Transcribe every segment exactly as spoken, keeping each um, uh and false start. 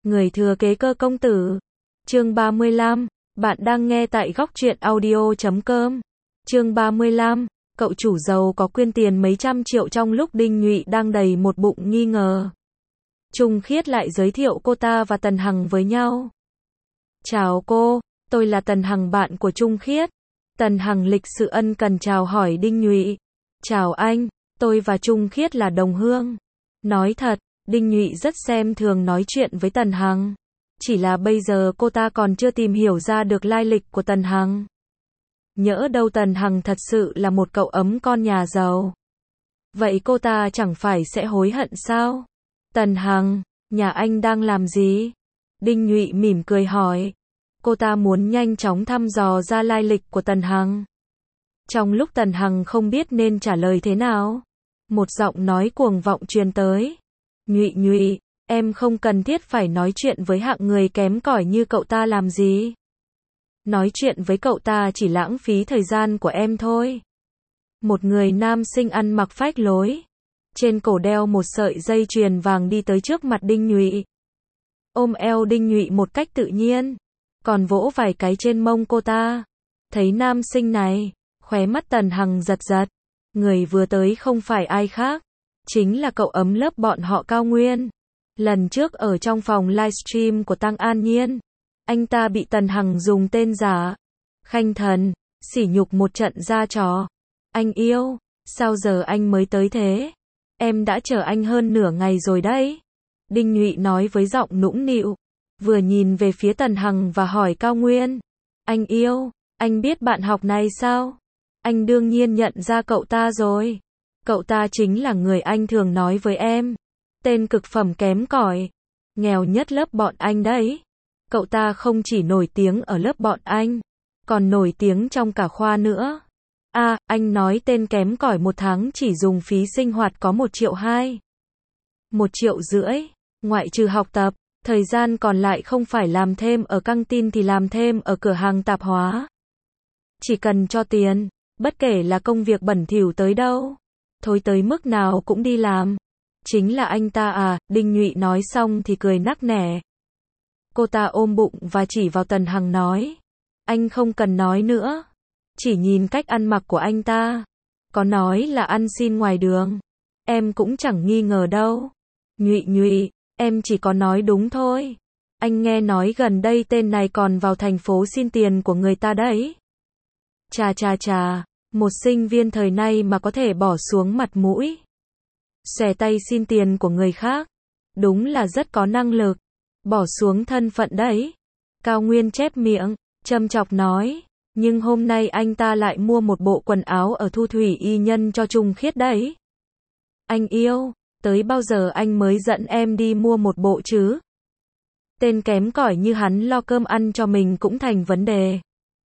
Người thừa kế Cơ công tử. Chương ba mươi lăm, bạn đang nghe tại góc truyện audio chấm com. Chương ba mươi lăm, cậu chủ giàu có quyên tiền mấy trăm triệu trong lúc Đinh Nhụy đang đầy một bụng nghi ngờ. Trung Khiết lại giới thiệu cô ta và Tần Hằng với nhau. Chào cô, tôi là Tần Hằng, bạn của Trung Khiết. Tần Hằng lịch sự ân cần chào hỏi Đinh Nhụy. Chào anh, tôi và Trung Khiết là đồng hương. Nói thật, Đinh Nhụy rất xem thường nói chuyện với Tần Hằng. Chỉ là bây giờ cô ta còn chưa tìm hiểu ra được lai lịch của Tần Hằng. Nhỡ đâu Tần Hằng thật sự là một cậu ấm con nhà giàu. Vậy cô ta chẳng phải sẽ hối hận sao? Tần Hằng, nhà anh đang làm gì? Đinh Nhụy mỉm cười hỏi. Cô ta muốn nhanh chóng thăm dò ra lai lịch của Tần Hằng. Trong lúc Tần Hằng không biết nên trả lời thế nào, một giọng nói cuồng vọng truyền tới. Nhụy Nhụy, em không cần thiết phải nói chuyện với hạng người kém cỏi như cậu ta làm gì. Nói chuyện với cậu ta chỉ lãng phí thời gian của em thôi. Một người nam sinh ăn mặc phách lối, trên cổ đeo một sợi dây chuyền vàng đi tới trước mặt Đinh Nhụy. Ôm eo Đinh Nhụy một cách tự nhiên, còn vỗ vài cái trên mông cô ta. Thấy nam sinh này, khóe mắt Tần Hằng giật giật. Người vừa tới không phải ai khác, chính là cậu ấm lớp bọn họ Cao Nguyên. Lần trước ở trong phòng livestream của Tăng An Nhiên, anh ta bị Tần Hằng dùng tên giả, khanh thần, sỉ nhục một trận ra trò. Anh yêu, sao giờ anh mới tới thế? Em đã chờ anh hơn nửa ngày rồi đấy. Đinh Nhụy nói với giọng nũng nịu, vừa nhìn về phía Tần Hằng và hỏi Cao Nguyên. Anh yêu, anh biết bạn học này sao? Anh đương nhiên nhận ra cậu ta rồi. Cậu ta chính là người anh thường nói với em. Tên cực phẩm kém cỏi, nghèo nhất lớp bọn anh đấy. Cậu ta không chỉ nổi tiếng ở lớp bọn anh, còn nổi tiếng trong cả khoa nữa. À, anh nói tên kém cỏi một tháng chỉ dùng phí sinh hoạt có một triệu hai. Một triệu rưỡi, ngoại trừ học tập, thời gian còn lại không phải làm thêm ở căng tin thì làm thêm ở cửa hàng tạp hóa. Chỉ cần cho tiền, bất kể là công việc bẩn thỉu tới đâu, thối tới mức nào cũng đi làm. Chính là anh ta à? Đinh Nhụy nói xong thì cười nắc nẻ. Cô ta ôm bụng và chỉ vào Tần Hằng nói. Anh không cần nói nữa. Chỉ nhìn cách ăn mặc của anh ta, có nói là ăn xin ngoài đường, em cũng chẳng nghi ngờ đâu. Nhụy Nhụy, em chỉ có nói đúng thôi. Anh nghe nói gần đây tên này còn vào thành phố xin tiền của người ta đấy. Chà chà chà, một sinh viên thời nay mà có thể bỏ xuống mặt mũi, xòe tay xin tiền của người khác, đúng là rất có năng lực. Bỏ xuống thân phận đấy. Cao Nguyên chép miệng, châm chọc nói. Nhưng hôm nay anh ta lại mua một bộ quần áo ở Thu Thủy Y Nhân cho Trung Khiết đấy. Anh yêu, tới bao giờ anh mới dẫn em đi mua một bộ chứ? Tên kém cỏi như hắn lo cơm ăn cho mình cũng thành vấn đề.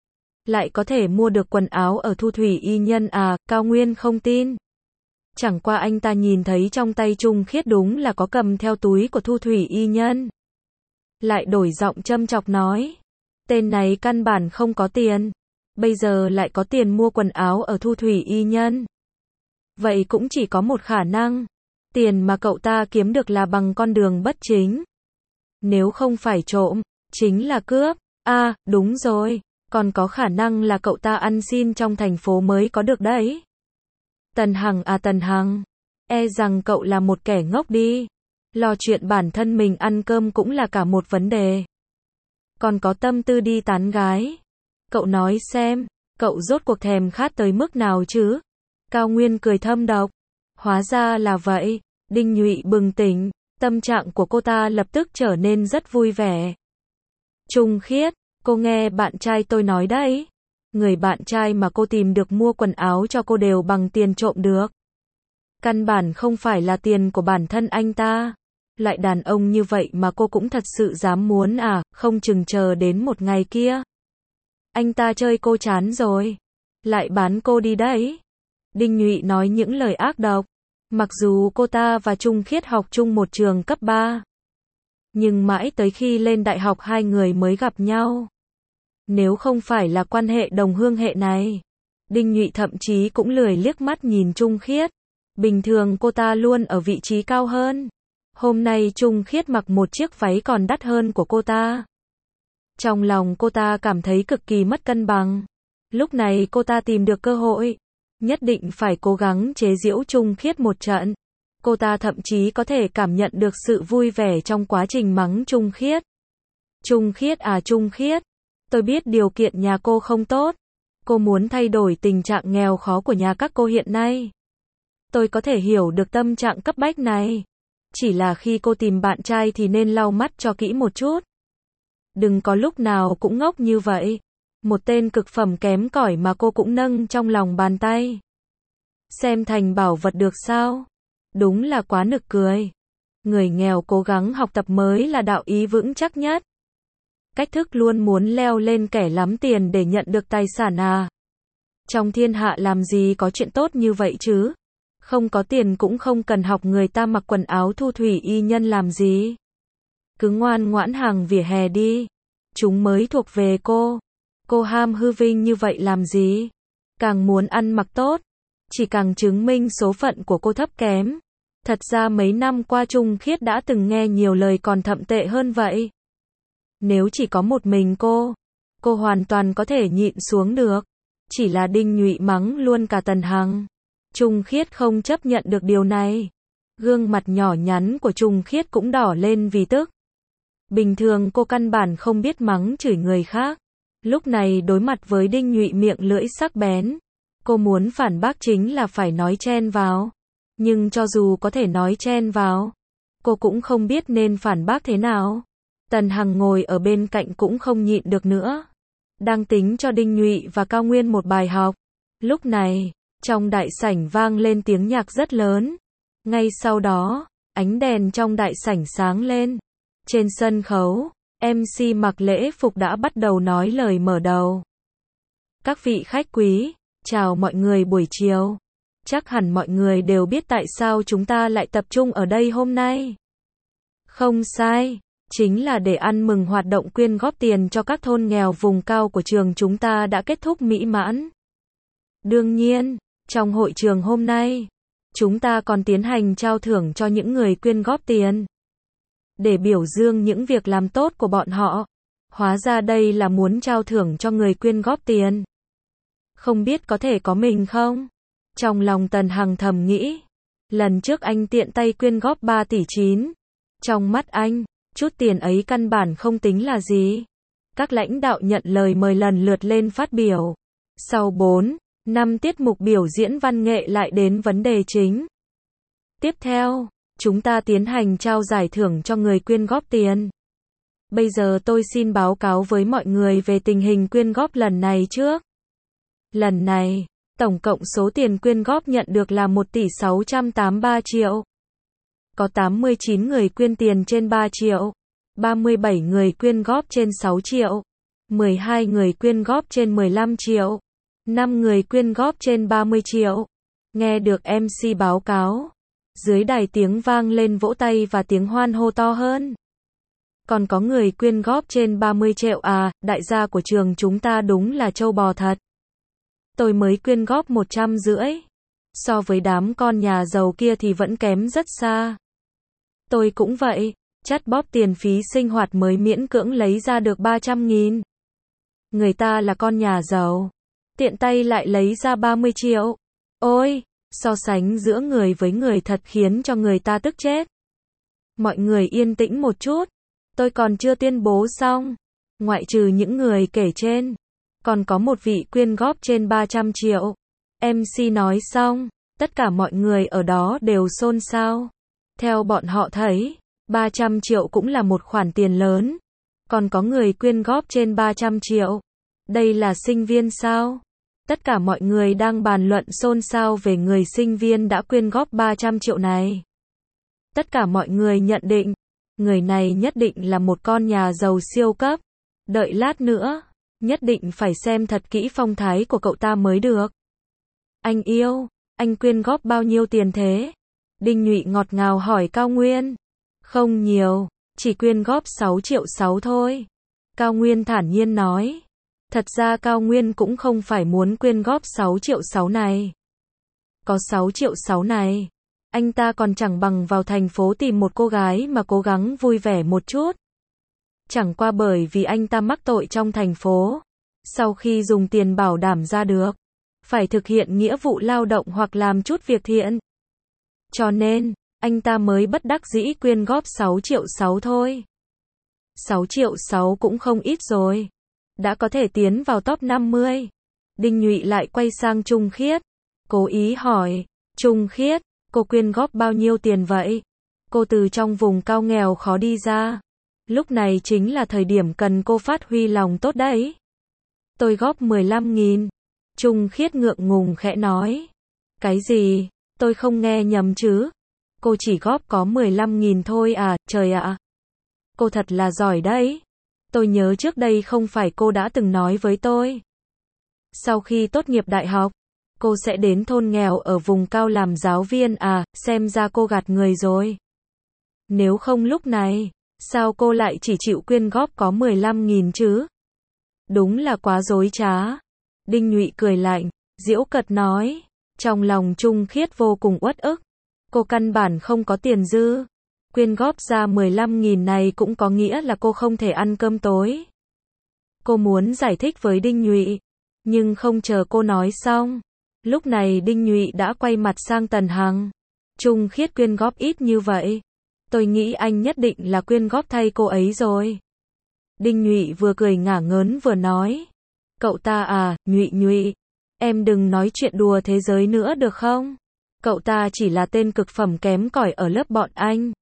Lại có thể mua được quần áo ở Thu Thủy Y Nhân à? Cao Nguyên không tin. Chẳng qua anh ta nhìn thấy trong tay Trung Khiết đúng là có cầm theo túi của Thu Thủy Y Nhân. Lại đổi giọng châm chọc nói. Tên này căn bản không có tiền. Bây giờ lại có tiền mua quần áo ở Thu Thủy Y Nhân. Vậy cũng chỉ có một khả năng. Tiền mà cậu ta kiếm được là bằng con đường bất chính. Nếu không phải trộm, chính là cướp. À, đúng rồi. Còn có khả năng là cậu ta ăn xin trong thành phố mới có được đấy. Tần Hằng à Tần Hằng, e rằng cậu là một kẻ ngốc đi. Lo chuyện bản thân mình ăn cơm cũng là cả một vấn đề. Còn có tâm tư đi tán gái. Cậu nói xem, cậu rốt cuộc thèm khát tới mức nào chứ? Cao Nguyên cười thâm độc. Hóa ra là vậy. Đinh Nhụy bừng tỉnh, tâm trạng của cô ta lập tức trở nên rất vui vẻ. Trung Khiết, cô nghe bạn trai tôi nói đấy. Người bạn trai mà cô tìm được mua quần áo cho cô đều bằng tiền trộm được. Căn bản không phải là tiền của bản thân anh ta. Loại đàn ông như vậy mà cô cũng thật sự dám muốn à? Không chừng chờ đến một ngày kia, anh ta chơi cô chán rồi, lại bán cô đi đấy. Đinh Nhụy nói những lời ác độc. Mặc dù cô ta và Trung Khiết học chung một trường cấp ba, nhưng mãi tới khi lên đại học hai người mới gặp nhau. Nếu không phải là quan hệ đồng hương hệ này, Đinh Nhụy thậm chí cũng lười liếc mắt nhìn Trung Khiết. Bình thường cô ta luôn ở vị trí cao hơn. Hôm nay Trung Khiết mặc một chiếc váy còn đắt hơn của cô ta. Trong lòng cô ta cảm thấy cực kỳ mất cân bằng. Lúc này cô ta tìm được cơ hội, nhất định phải cố gắng chế giễu Trung Khiết một trận. Cô ta thậm chí có thể cảm nhận được sự vui vẻ trong quá trình mắng Trung Khiết. Trung Khiết à Trung Khiết, tôi biết điều kiện nhà cô không tốt. Cô muốn thay đổi tình trạng nghèo khó của nhà các cô hiện nay. Tôi có thể hiểu được tâm trạng cấp bách này. Chỉ là khi cô tìm bạn trai thì nên lau mắt cho kỹ một chút. Đừng có lúc nào cũng ngốc như vậy. Một tên cực phẩm kém cỏi mà cô cũng nâng trong lòng bàn tay. Xem thành bảo vật được sao? Đúng là quá nực cười. Người nghèo cố gắng học tập mới là đạo ý vững chắc nhất. Cách thức luôn muốn leo lên kẻ lắm tiền để nhận được tài sản à? Trong thiên hạ làm gì có chuyện tốt như vậy chứ? Không có tiền cũng không cần học người ta mặc quần áo thu thủy y nhân làm gì. Cứ ngoan ngoãn hàng vỉa hè đi. Chúng mới thuộc về cô. Cô ham hư vinh như vậy làm gì? Càng muốn ăn mặc tốt, chỉ càng chứng minh số phận của cô thấp kém. Thật ra mấy năm qua Trung Khiết đã từng nghe nhiều lời còn thậm tệ hơn vậy. Nếu chỉ có một mình cô, cô hoàn toàn có thể nhịn xuống được. Chỉ là Đinh Nhụy mắng luôn cả Tần Hằng. Trung Khiết không chấp nhận được điều này. Gương mặt nhỏ nhắn của Trung Khiết cũng đỏ lên vì tức. Bình thường cô căn bản không biết mắng chửi người khác. Lúc này đối mặt với Đinh Nhụy miệng lưỡi sắc bén, cô muốn phản bác chính là phải nói chen vào. Nhưng cho dù có thể nói chen vào, cô cũng không biết nên phản bác thế nào. Tần Hằng ngồi ở bên cạnh cũng không nhịn được nữa. Đang tính cho Đinh Nhụy và Cao Nguyên một bài học. Lúc này, trong đại sảnh vang lên tiếng nhạc rất lớn. Ngay sau đó, ánh đèn trong đại sảnh sáng lên. Trên sân khấu, em xê mặc lễ phục đã bắt đầu nói lời mở đầu. Các vị khách quý, chào mọi người buổi chiều. Chắc hẳn mọi người đều biết tại sao chúng ta lại tập trung ở đây hôm nay. Không sai, chính là để ăn mừng hoạt động quyên góp tiền cho các thôn nghèo vùng cao của trường chúng ta đã kết thúc mỹ mãn. Đương nhiên, trong hội trường hôm nay, chúng ta còn tiến hành trao thưởng cho những người quyên góp tiền. Để biểu dương những việc làm tốt của bọn họ. Hóa ra đây là muốn trao thưởng cho người quyên góp tiền. Không biết có thể có mình không? Trong lòng Tần Hằng thầm nghĩ. Lần trước anh tiện tay quyên góp ba tỷ chín. Trong mắt anh, chút tiền ấy căn bản không tính là gì. Các lãnh đạo nhận lời mời lần lượt lên phát biểu. Sau bốn năm tiết mục biểu diễn văn nghệ lại đến vấn đề chính. Tiếp theo, chúng ta tiến hành trao giải thưởng cho người quyên góp tiền. Bây giờ tôi xin báo cáo với mọi người về tình hình quyên góp lần này trước. Lần này, tổng cộng số tiền quyên góp nhận được là một tỷ sáu trăm tám mươi ba triệu. Có tám mươi chín người quyên tiền trên ba triệu, ba mươi bảy người quyên góp trên sáu triệu, mười hai người quyên góp trên mười lăm triệu, năm người quyên góp trên ba mươi triệu. Nghe được em xê báo cáo, dưới đài tiếng vang lên vỗ tay và tiếng hoan hô to hơn. Còn có người quyên góp trên ba mươi triệu à, đại gia của trường chúng ta đúng là trâu bò thật. Tôi mới quyên góp một trăm rưỡi. So với đám con nhà giàu kia thì vẫn kém rất xa. Tôi cũng vậy, chắt bóp tiền phí sinh hoạt mới miễn cưỡng lấy ra được ba trăm nghìn. Người ta là con nhà giàu, tiện tay lại lấy ra ba mươi triệu. Ôi, so sánh giữa người với người thật khiến cho người ta tức chết. Mọi người yên tĩnh một chút, tôi còn chưa tuyên bố xong. Ngoại trừ những người kể trên, còn có một vị quyên góp trên ba trăm triệu. em xê nói xong, tất cả mọi người ở đó đều xôn xao. Theo bọn họ thấy, ba trăm triệu cũng là một khoản tiền lớn. Còn có người quyên góp trên ba trăm triệu. Đây là sinh viên sao? Tất cả mọi người đang bàn luận xôn xao về người sinh viên đã quyên góp ba trăm triệu này. Tất cả mọi người nhận định, người này nhất định là một con nhà giàu siêu cấp. Đợi lát nữa, nhất định phải xem thật kỹ phong thái của cậu ta mới được. Anh yêu, anh quyên góp bao nhiêu tiền thế? Đinh Nhụy ngọt ngào hỏi Cao Nguyên. Không nhiều, chỉ quyên góp sáu triệu sáu thôi. Cao Nguyên thản nhiên nói. Thật ra Cao Nguyên cũng không phải muốn quyên góp sáu triệu sáu này. Có sáu triệu sáu này, Anh ta còn chẳng bằng vào thành phố tìm một cô gái mà cố gắng vui vẻ một chút. Chẳng qua bởi vì anh ta mắc tội trong thành phố. Sau khi dùng tiền bảo đảm ra được, phải thực hiện nghĩa vụ lao động hoặc làm chút việc thiện. Cho nên, anh ta mới bất đắc dĩ quyên góp sáu triệu sáu thôi. sáu triệu sáu cũng không ít rồi. Đã có thể tiến vào top năm mươi. Đinh Nhụy lại quay sang Trung Khiết. Cố ý hỏi, Trung Khiết, cô quyên góp bao nhiêu tiền vậy? Cô từ trong vùng cao nghèo khó đi ra. Lúc này chính là thời điểm cần cô phát huy lòng tốt đấy. Tôi góp mười lăm nghìn. Trung Khiết ngượng ngùng khẽ nói. Cái gì? Tôi không nghe nhầm chứ? Cô chỉ góp có mười lăm nghìn thôi à, trời ạ. Cô thật là giỏi đấy. Tôi nhớ trước đây không phải cô đã từng nói với tôi. Sau khi tốt nghiệp đại học, cô sẽ đến thôn nghèo ở vùng cao làm giáo viên à, xem ra cô gạt người rồi. Nếu không lúc này, sao cô lại chỉ chịu quyên góp có mười lăm nghìn chứ? Đúng là quá dối trá. Đinh Nhụy cười lạnh, giễu cợt nói. Trong lòng Trung Khiết vô cùng uất ức. Cô căn bản không có tiền dư. Quyên góp ra mười lăm nghìn này cũng có nghĩa là cô không thể ăn cơm tối. Cô muốn giải thích với Đinh Nhụy, nhưng không chờ cô nói xong. Lúc này Đinh Nhụy đã quay mặt sang Tần Hằng. Trung Khiết quyên góp ít như vậy. Tôi nghĩ anh nhất định là quyên góp thay cô ấy rồi. Đinh Nhụy vừa cười ngả ngớn vừa nói. Cậu ta à, Nhụy Nhụy. Em đừng nói chuyện đùa thế giới nữa được không? Cậu ta chỉ là tên cực phẩm kém cỏi ở lớp bọn anh.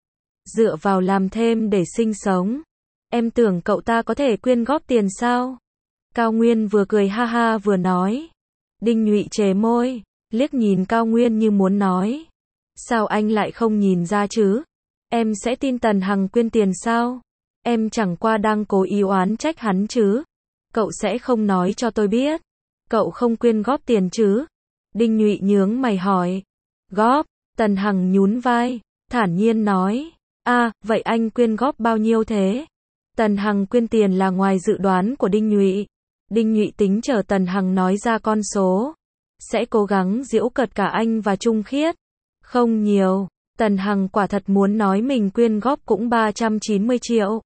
Dựa vào làm thêm để sinh sống. Em tưởng cậu ta có thể quyên góp tiền sao? Cao Nguyên vừa cười ha ha vừa nói. Đinh Nhụy chề môi, liếc nhìn Cao Nguyên như muốn nói. Sao anh lại không nhìn ra chứ? Em sẽ tin Tần Hằng quyên tiền sao? Em chẳng qua đang cố ý oán trách hắn chứ. Cậu sẽ không nói cho tôi biết. Cậu không quyên góp tiền chứ? Đinh Nhụy nhướng mày hỏi. Góp, Tần Hằng nhún vai, thản nhiên nói. À, vậy anh quyên góp bao nhiêu thế? Tần Hằng quyên tiền là ngoài dự đoán của Đinh Nhụy. Đinh Nhụy tính chờ Tần Hằng nói ra con số. Sẽ cố gắng giễu cợt cả anh và Trung Khiết. Không nhiều, Tần Hằng quả thật muốn nói mình quyên góp cũng ba trăm chín mươi triệu.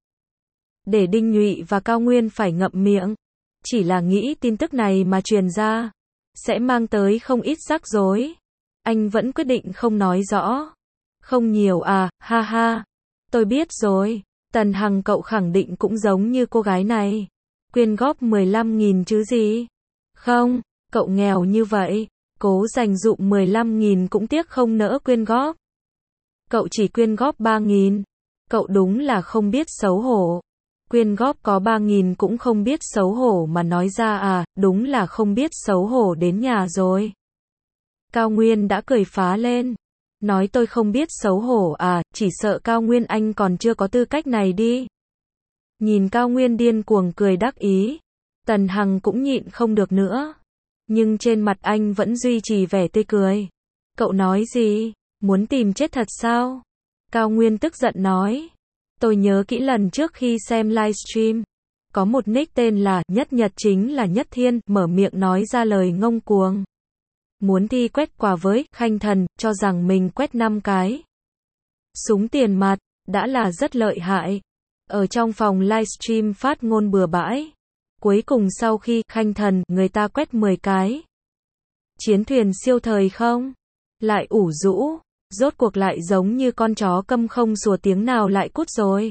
Để Đinh Nhụy và Cao Nguyên phải ngậm miệng. Chỉ là nghĩ tin tức này mà truyền ra, sẽ mang tới không ít rắc rối. Anh vẫn quyết định không nói rõ. Không nhiều à, ha ha. Tôi biết rồi, Tần Hằng cậu khẳng định cũng giống như cô gái này. Quyên góp mười lăm nghìn chứ gì. Không, cậu nghèo như vậy, cố dành dụm mười lăm nghìn cũng tiếc không nỡ quyên góp. Cậu chỉ quyên góp ba nghìn. Cậu đúng là không biết xấu hổ. Quyên góp có ba nghìn cũng không biết xấu hổ mà nói ra à, đúng là không biết xấu hổ đến nhà rồi. Cao Nguyên đã cười phá lên. Nói tôi không biết xấu hổ à, chỉ sợ Cao Nguyên anh còn chưa có tư cách này đi. Nhìn Cao Nguyên điên cuồng cười đắc ý. Tần Hằng cũng nhịn không được nữa. Nhưng trên mặt anh vẫn duy trì vẻ tươi cười. Cậu nói gì? Muốn tìm chết thật sao? Cao Nguyên tức giận nói. Tôi nhớ kỹ lần trước khi xem livestream. Có một nick tên là Nhất Nhật chính là Nhất Thiên, mở miệng nói ra lời ngông cuồng. Muốn thi quét quà với Khanh Thần, cho rằng mình quét năm cái súng tiền mặt, đã là rất lợi hại. Ở trong phòng livestream phát ngôn bừa bãi. Cuối cùng sau khi Khanh Thần, người ta quét mười cái. Chiến thuyền siêu thời không? Lại ủ rũ. Rốt cuộc lại giống như con chó câm không sủa tiếng nào lại cút rồi.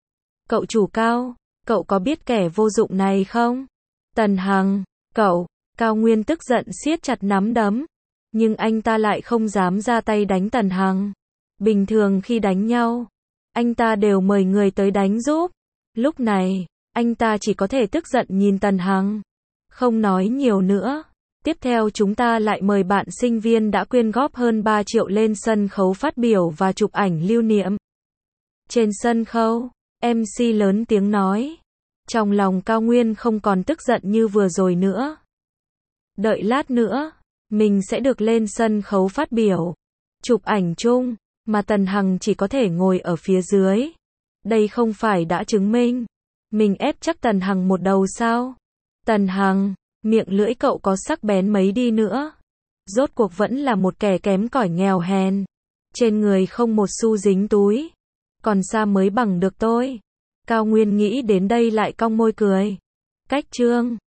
Cậu chủ Cao, cậu có biết kẻ vô dụng này không? Tần Hằng, cậu, Cao Nguyên tức giận siết chặt nắm đấm. Nhưng anh ta lại không dám ra tay đánh Tần Hằng. Bình thường khi đánh nhau, anh ta đều mời người tới đánh giúp. Lúc này, anh ta chỉ có thể tức giận nhìn Tần Hằng. Không nói nhiều nữa. Tiếp theo chúng ta lại mời bạn sinh viên đã quyên góp hơn ba triệu lên sân khấu phát biểu và chụp ảnh lưu niệm. Trên sân khấu, em xê lớn tiếng nói. Trong lòng Cao Nguyên không còn tức giận như vừa rồi nữa. Đợi lát nữa, mình sẽ được lên sân khấu phát biểu, chụp ảnh chung, mà Tần Hằng chỉ có thể ngồi ở phía dưới. Đây không phải đã chứng minh mình ép chắc Tần Hằng một đầu sao? Tần Hằng, miệng lưỡi cậu có sắc bén mấy đi nữa, rốt cuộc vẫn là một kẻ kém cỏi nghèo hèn. Trên người không một xu dính túi. Còn xa mới bằng được tôi. Cao Nguyên nghĩ đến đây lại cong môi cười. Cách chương